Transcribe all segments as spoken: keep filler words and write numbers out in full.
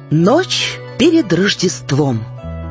Ночь перед Рождеством.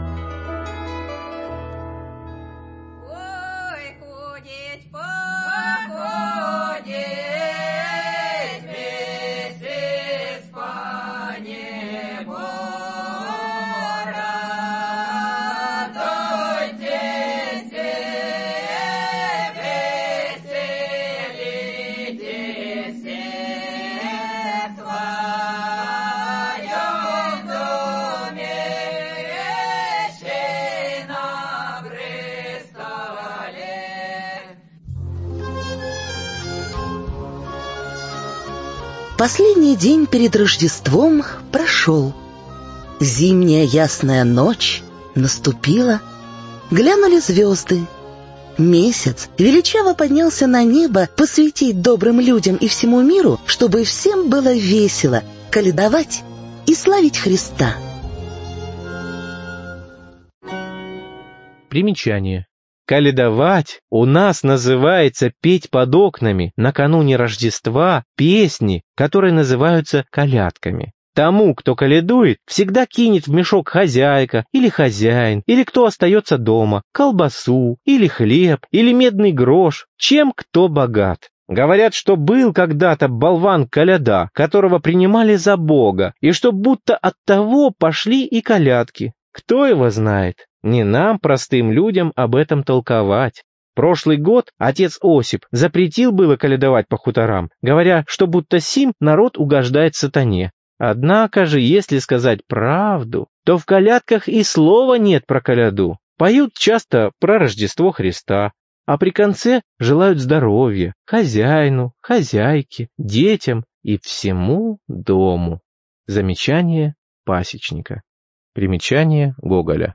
Последний день перед Рождеством прошел. Зимняя ясная ночь наступила. Глянули звезды. Месяц величаво поднялся на небо посвятить добрым людям и всему миру, чтобы всем было весело, колядовать и славить Христа. Примечание. Колядовать у нас называется петь под окнами накануне Рождества песни, которые называются колядками. Тому, кто колядует, всегда кинет в мешок хозяйка или хозяин, или кто остается дома, колбасу, или хлеб, или медный грош, чем кто богат. Говорят, что был когда-то болван-коляда, которого принимали за бога, и что будто от того пошли и колядки. Кто его знает? Не нам, простым людям, об этом толковать. Прошлый год отец Осип запретил было колядовать по хуторам, говоря, что будто сим народ угождает сатане. Однако же, если сказать правду, то в колядках и слова нет про коляду. Поют часто про Рождество Христа, а при конце желают здоровья хозяину, хозяйке, детям и всему дому. Замечание пасечника. Примечание Гоголя.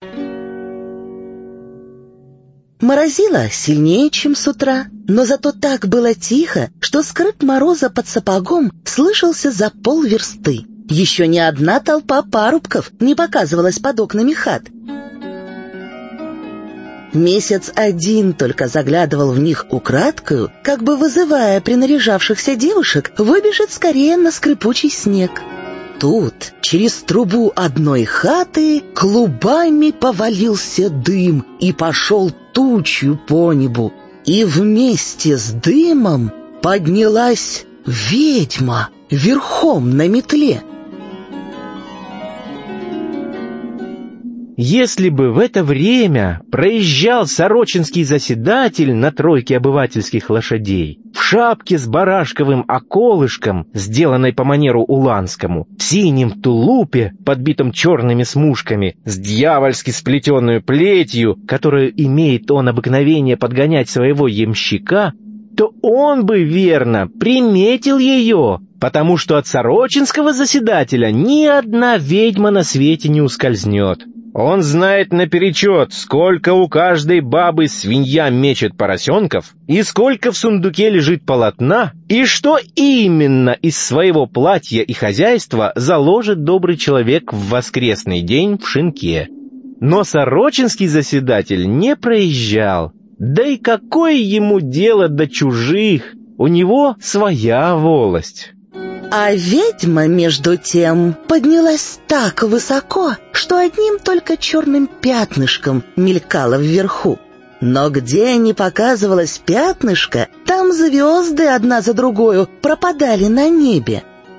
Морозило сильнее, чем с утра, но зато так было тихо, что скрип мороза под сапогом слышался за полверсты. Еще ни одна толпа парубков не показывалась под окнами хат. Месяц один только заглядывал в них украдкою, как бы вызывая принаряжавшихся девушек выбежать скорее на скрипучий снег. Тут через трубу одной хаты клубами повалился дым и пошел тучью по небу, и вместе с дымом поднялась ведьма верхом на метле. Если бы в это время проезжал сорочинский заседатель на тройке обывательских лошадей, в шапке с барашковым околышком, сделанной по манеру уланскому, в синем тулупе, подбитом черными смушками, с дьявольски сплетенную плетью, которую имеет он обыкновение подгонять своего ямщика, то он бы, верно, приметил ее, потому что от сорочинского заседателя ни одна ведьма на свете не ускользнет. Он знает наперечет, сколько у каждой бабы свинья мечет поросенков, и сколько в сундуке лежит полотна, и что именно из своего платья и хозяйства заложит добрый человек в воскресный день в шинке. Но сорочинский заседатель не проезжал. Да и какое ему дело до чужих? У него своя волость. А ведьма, между тем, поднялась так высоко, что одним только черным пятнышком мелькала вверху. Но где не показывалось пятнышко, там звезды одна за другою пропадали на небе.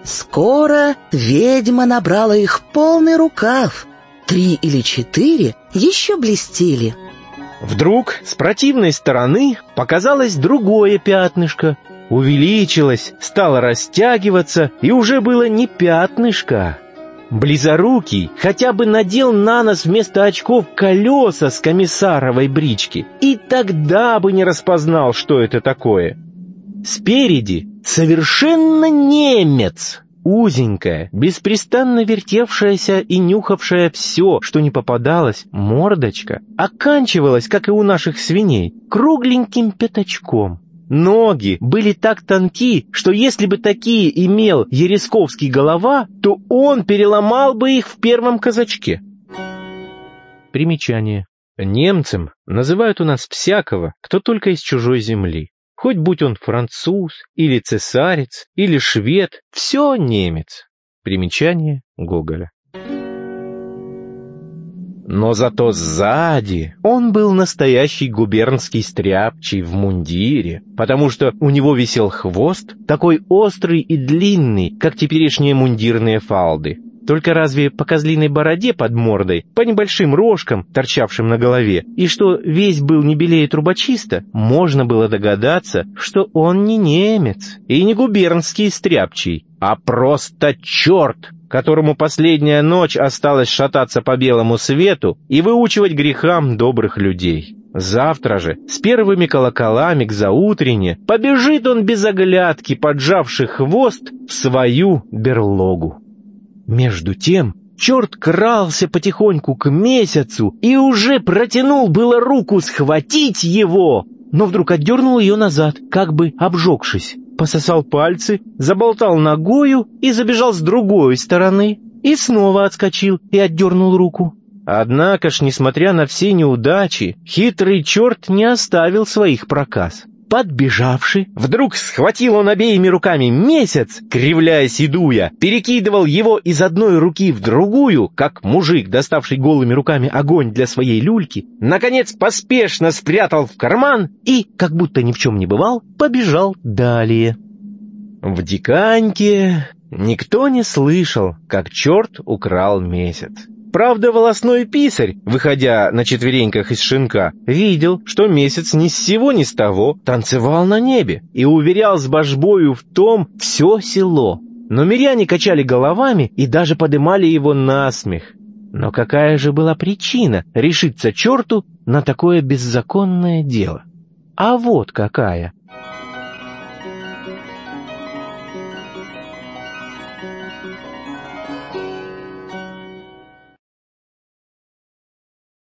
Скоро ведьма набрала их полный рукав. Три или четыре еще блестели. Вдруг с противной стороны показалось другое пятнышко. Увеличилось, стало растягиваться, и уже было не пятнышко. Близорукий хотя бы надел на нос вместо очков колеса с комиссаровой брички, и тогда бы не распознал, что это такое. Спереди совершенно немец, узенькая, беспрестанно вертевшаяся и нюхавшая все, что не попадалось, мордочка, оканчивалась, как и у наших свиней, кругленьким пятачком. Ноги были так тонки, что если бы такие имел Еresковский голова, то он переломал бы их в первом казачке. Примечание. Немцем называют у нас всякого, кто только из чужой земли. Хоть будь он француз, или цесарец, или швед, все немец. Примечание Гоголя. Но зато сзади он был настоящий губернский стряпчий в мундире, потому что у него висел хвост, такой острый и длинный, как теперешние мундирные фалды. Только разве по козлиной бороде под мордой, по небольшим рожкам, торчавшим на голове, и что весь был не белее трубочиста, можно было догадаться, что он не немец и не губернский стряпчий, а просто черт, которому последняя ночь осталась шататься по белому свету и выучивать грехам добрых людей. Завтра же, с первыми колоколами к заутрене, побежит он без оглядки, поджавший хвост, в свою берлогу. Между тем черт крался потихоньку к месяцу и уже протянул было руку схватить его, но вдруг отдернул ее назад, как бы обжегшись, пососал пальцы, заболтал ногою и забежал с другой стороны, и снова отскочил и отдернул руку. Однако ж, несмотря на все неудачи, хитрый черт не оставил своих проказ. Подбежавши, вдруг схватил он обеими руками месяц, кривляясь и дуя, перекидывал его из одной руки в другую, как мужик, доставший голыми руками огонь для своей люльки, наконец поспешно спрятал в карман и, как будто ни в чем не бывал, побежал далее. В Диканьке никто не слышал, как черт украл месяц. Правда, волосной писарь, выходя на четвереньках из шинка, видел, что месяц ни с сего ни с того танцевал на небе и уверял с божбою в том все село. Но миряне качали головами и даже подымали его на смех. Но какая же была причина решиться черту на такое беззаконное дело? А вот какая.